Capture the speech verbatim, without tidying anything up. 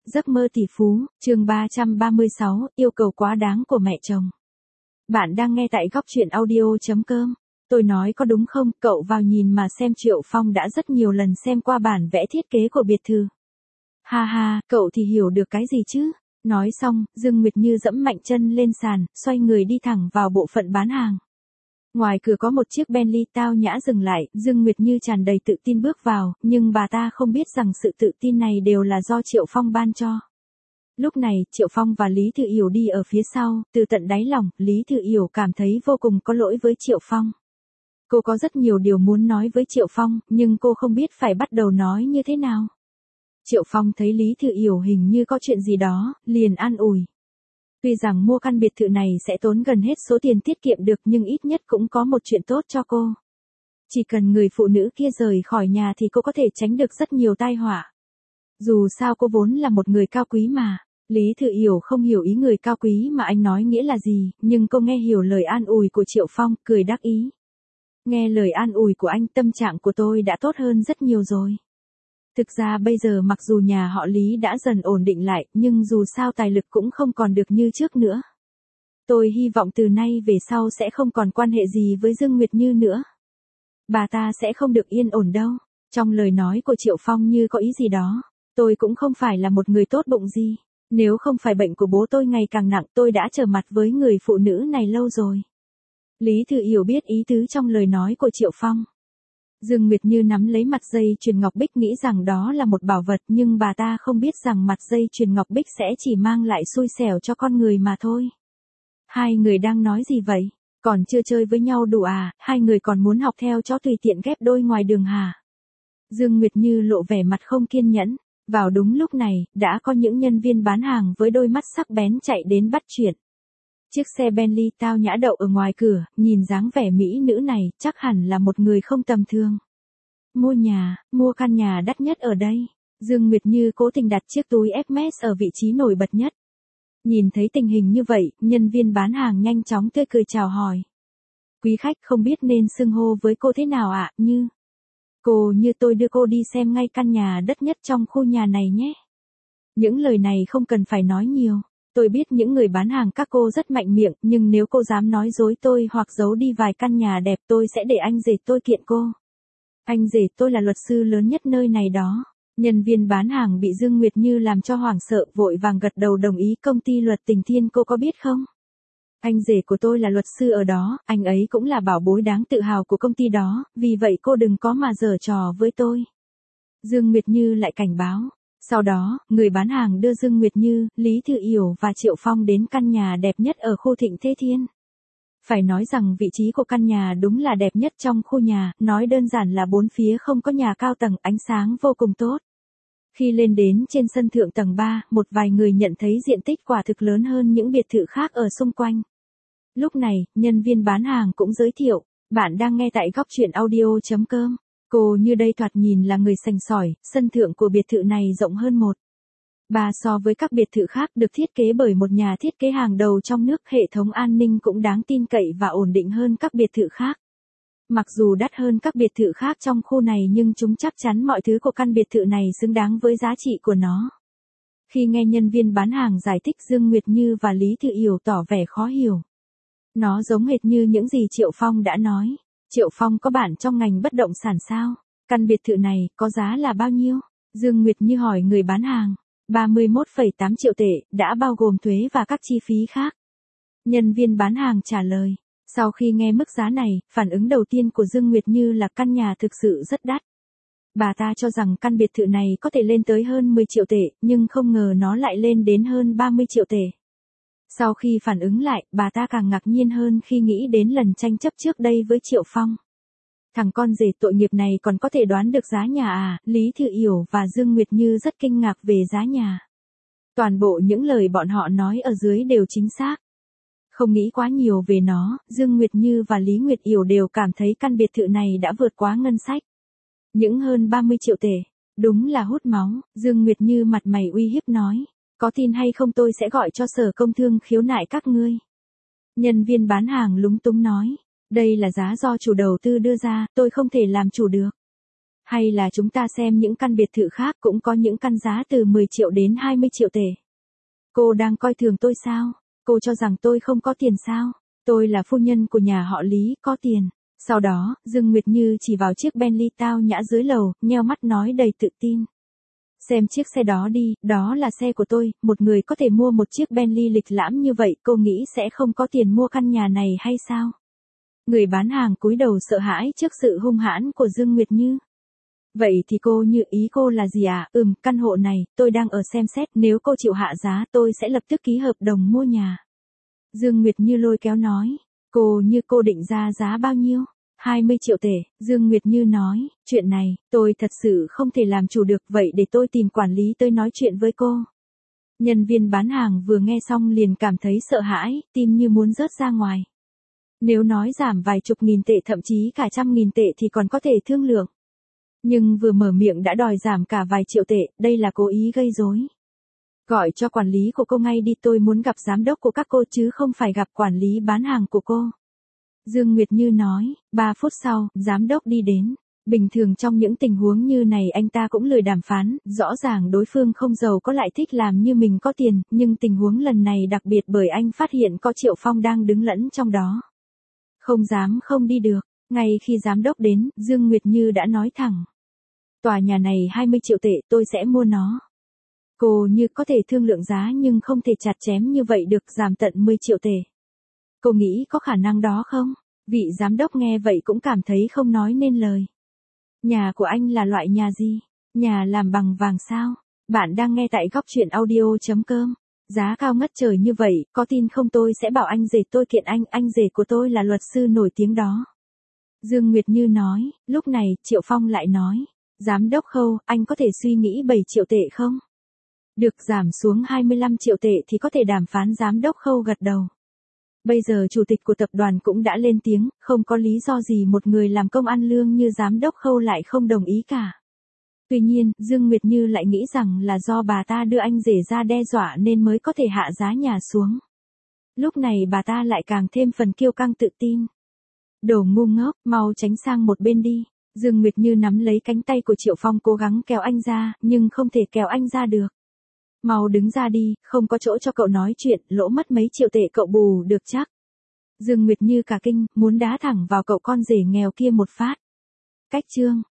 Giấc mơ tỷ phú, chương ba trăm ba mươi sáu, yêu cầu quá đáng của mẹ chồng. Bạn đang nghe tại góc truyện audio chấm com. Tôi nói có đúng không, cậu vào nhìn mà xem, Triệu Phong đã rất nhiều lần xem qua bản vẽ thiết kế của biệt thự. Ha ha, cậu thì hiểu được cái gì chứ? Nói xong, Dương Nguyệt Như dẫm mạnh chân lên sàn, xoay người đi thẳng vào bộ phận bán hàng. Ngoài cửa có một chiếc Bentley tao nhã dừng lại, Dương Nguyệt Như tràn đầy tự tin bước vào, nhưng bà ta không biết rằng sự tự tin này đều là do Triệu Phong ban cho. Lúc này, Triệu Phong và Lý Thư Yểu đi ở phía sau, từ tận đáy lòng, Lý Thư Yểu cảm thấy vô cùng có lỗi với Triệu Phong. Cô có rất nhiều điều muốn nói với Triệu Phong, nhưng cô không biết phải bắt đầu nói như thế nào. Triệu Phong thấy Lý Thư Yểu hình như có chuyện gì đó, liền an ủi. Tuy rằng mua căn biệt thự này sẽ tốn gần hết số tiền tiết kiệm được, nhưng ít nhất cũng có một chuyện tốt cho cô. Chỉ cần người phụ nữ kia rời khỏi nhà thì cô có thể tránh được rất nhiều tai họa. Dù sao cô vốn là một người cao quý mà. Lý Thư Yểu không hiểu ý người cao quý mà anh nói nghĩa là gì, nhưng cô nghe hiểu lời an ủi của Triệu Phong, cười đắc ý. Nghe lời an ủi của anh, tâm trạng của tôi đã tốt hơn rất nhiều rồi. Thực ra bây giờ mặc dù nhà họ Lý đã dần ổn định lại, nhưng dù sao tài lực cũng không còn được như trước nữa. Tôi hy vọng từ nay về sau sẽ không còn quan hệ gì với Dương Nguyệt Như nữa. Bà ta sẽ không được yên ổn đâu. Trong lời nói của Triệu Phong như có ý gì đó. Tôi cũng không phải là một người tốt bụng gì. Nếu không phải bệnh của bố tôi ngày càng nặng, tôi đã trở mặt với người phụ nữ này lâu rồi. Lý Thư Yểu biết ý tứ trong lời nói của Triệu Phong. Dương Nguyệt Như nắm lấy mặt dây chuyền ngọc bích, nghĩ rằng đó là một bảo vật, nhưng bà ta không biết rằng mặt dây chuyền ngọc bích sẽ chỉ mang lại xui xẻo cho con người mà thôi. Hai người đang nói gì vậy? Còn chưa chơi với nhau đủ à, hai người còn muốn học theo chó tùy tiện ghép đôi ngoài đường hả? Dương Nguyệt Như lộ vẻ mặt không kiên nhẫn. Vào đúng lúc này, đã có những nhân viên bán hàng với đôi mắt sắc bén chạy đến bắt chuyện. Chiếc xe Bentley tao nhã đậu ở ngoài cửa, nhìn dáng vẻ mỹ nữ này, chắc hẳn là một người không tầm thường. Mua nhà, mua căn nhà đắt nhất ở đây. Dương Nguyệt Như cố tình đặt chiếc túi Hermes ở vị trí nổi bật nhất. Nhìn thấy tình hình như vậy, nhân viên bán hàng nhanh chóng tươi cười chào hỏi. Quý khách không biết nên xưng hô với cô thế nào ạ, Như? Cô Như, tôi đưa cô đi xem ngay căn nhà đắt nhất trong khu nhà này nhé. Những lời này không cần phải nói nhiều. Tôi biết những người bán hàng các cô rất mạnh miệng, nhưng nếu cô dám nói dối tôi hoặc giấu đi vài căn nhà đẹp, tôi sẽ để anh rể tôi kiện cô. Anh rể tôi là luật sư lớn nhất nơi này đó. Nhân viên bán hàng bị Dương Nguyệt Như làm cho hoảng sợ, vội vàng gật đầu đồng ý. Công ty luật Tình Thiên, cô có biết không? Anh rể của tôi là luật sư ở đó, anh ấy cũng là bảo bối đáng tự hào của công ty đó, vì vậy cô đừng có mà giở trò với tôi. Dương Nguyệt Như lại cảnh báo. Sau đó, người bán hàng đưa Dương Nguyệt Như, Lý Thư Yểu và Triệu Phong đến căn nhà đẹp nhất ở khu Thịnh Thế Thiên. Phải nói rằng vị trí của căn nhà đúng là đẹp nhất trong khu nhà, nói đơn giản là bốn phía không có nhà cao tầng, ánh sáng vô cùng tốt. Khi lên đến trên sân thượng tầng ba, một vài người nhận thấy diện tích quả thực lớn hơn những biệt thự khác ở xung quanh. Lúc này, nhân viên bán hàng cũng giới thiệu, bạn đang nghe tại góc truyện audio chấm com. Cô Như đây thoạt nhìn là người sành sỏi, sân thượng của biệt thự này rộng hơn một. Ba so với các biệt thự khác, được thiết kế bởi một nhà thiết kế hàng đầu trong nước, hệ thống an ninh cũng đáng tin cậy và ổn định hơn các biệt thự khác. Mặc dù đắt hơn các biệt thự khác trong khu này, nhưng chúng chắc chắn mọi thứ của căn biệt thự này xứng đáng với giá trị của nó. Khi nghe nhân viên bán hàng giải thích, Dương Nguyệt Như và Lý Thư Yểu tỏ vẻ khó hiểu. Nó giống hệt như những gì Triệu Phong đã nói. Triệu Phong có bạn trong ngành bất động sản sao? Căn biệt thự này có giá là bao nhiêu? Dương Nguyệt Như hỏi người bán hàng. ba mươi mốt phẩy tám triệu tệ, đã bao gồm thuế và các chi phí khác. Nhân viên bán hàng trả lời. Sau khi nghe mức giá này, phản ứng đầu tiên của Dương Nguyệt Như là căn nhà thực sự rất đắt. Bà ta cho rằng căn biệt thự này có thể lên tới hơn mười triệu tệ, nhưng không ngờ nó lại lên đến hơn ba mươi triệu tệ. Sau khi phản ứng lại, bà ta càng ngạc nhiên hơn khi nghĩ đến lần tranh chấp trước đây với Triệu Phong. Thằng con rể tội nghiệp này còn có thể đoán được giá nhà à? Lý Thư Yểu và Dương Nguyệt Như rất kinh ngạc về giá nhà. Toàn bộ những lời bọn họ nói ở dưới đều chính xác. Không nghĩ quá nhiều về nó, Dương Nguyệt Như và Lý Nguyệt Yểu đều cảm thấy căn biệt thự này đã vượt quá ngân sách. Những hơn ba mươi triệu tệ, đúng là hút máu. Dương Nguyệt Như mặt mày uy hiếp nói. Có tin hay không tôi sẽ gọi cho Sở Công Thương khiếu nại các ngươi. Nhân viên bán hàng lúng túng nói. Đây là giá do chủ đầu tư đưa ra, tôi không thể làm chủ được. Hay là chúng ta xem những căn biệt thự khác cũng có những căn giá từ mười triệu đến hai mươi triệu tệ. Cô đang coi thường tôi sao? Cô cho rằng tôi không có tiền sao? Tôi là phu nhân của nhà họ Lý, có tiền. Sau đó, Dương Nguyệt Như chỉ vào chiếc Bentley tao nhã dưới lầu, nheo mắt nói đầy tự tin. Xem chiếc xe đó đi, đó là xe của tôi, một người có thể mua một chiếc Bentley lịch lãm như vậy, cô nghĩ sẽ không có tiền mua căn nhà này hay sao? Người bán hàng cúi đầu sợ hãi trước sự hung hãn của Dương Nguyệt Như. Vậy thì cô Như ý cô là gì à? Ừm, căn hộ này, tôi đang ở xem xét, nếu cô chịu hạ giá tôi sẽ lập tức ký hợp đồng mua nhà. Dương Nguyệt Như lôi kéo nói, cô Như cô định ra giá bao nhiêu? hai mươi triệu tệ, Dương Nguyệt Như nói, chuyện này, tôi thật sự không thể làm chủ được, vậy để tôi tìm quản lý tới nói chuyện với cô. Nhân viên bán hàng vừa nghe xong liền cảm thấy sợ hãi, tim như muốn rớt ra ngoài. Nếu nói giảm vài chục nghìn tệ thậm chí cả trăm nghìn tệ thì còn có thể thương lượng. Nhưng vừa mở miệng đã đòi giảm cả vài triệu tệ, đây là cố ý gây rối. Gọi cho quản lý của cô ngay đi, tôi muốn gặp giám đốc của các cô chứ không phải gặp quản lý bán hàng của cô. Dương Nguyệt Như nói, ba phút sau, giám đốc đi đến. Bình thường trong những tình huống như này anh ta cũng lười đàm phán, rõ ràng đối phương không giàu có lại thích làm như mình có tiền, nhưng tình huống lần này đặc biệt bởi anh phát hiện có Triệu Phong đang đứng lẫn trong đó. Không dám không đi được, ngay khi giám đốc đến, Dương Nguyệt Như đã nói thẳng. Tòa nhà này hai mươi triệu tệ, tôi sẽ mua nó. Cô Như có thể thương lượng giá nhưng không thể chặt chém như vậy được, giảm tận mười triệu tệ. Cô nghĩ có khả năng đó không? Vị giám đốc nghe vậy cũng cảm thấy không nói nên lời. Nhà của anh là loại nhà gì? Nhà làm bằng vàng sao? Bạn đang nghe tại góc truyện audio chấm com. Giá cao ngất trời như vậy, có tin không tôi sẽ bảo anh rể tôi kiện anh, anh rể của tôi là luật sư nổi tiếng đó. Dương Nguyệt Như nói, lúc này, Triệu Phong lại nói. Giám đốc Khâu, anh có thể suy nghĩ bảy triệu tệ không? Được, giảm xuống hai mươi lăm triệu tệ thì có thể đàm phán. Giám đốc Khâu gật đầu. Bây giờ chủ tịch của tập đoàn cũng đã lên tiếng, không có lý do gì một người làm công ăn lương như giám đốc Khâu lại không đồng ý cả. Tuy nhiên, Dương Nguyệt Như lại nghĩ rằng là do bà ta đưa anh rể ra đe dọa nên mới có thể hạ giá nhà xuống. Lúc này bà ta lại càng thêm phần kiêu căng tự tin. Đồ ngu ngốc, mau tránh sang một bên đi. Dương Nguyệt Như nắm lấy cánh tay của Triệu Phong cố gắng kéo anh ra, nhưng không thể kéo anh ra được. Mau đứng ra đi, không có chỗ cho cậu nói chuyện, lỗ mất mấy triệu tệ cậu bù được chắc. Dương Nguyệt Như cả kinh, muốn đá thẳng vào cậu con rể nghèo kia một phát. Cách chương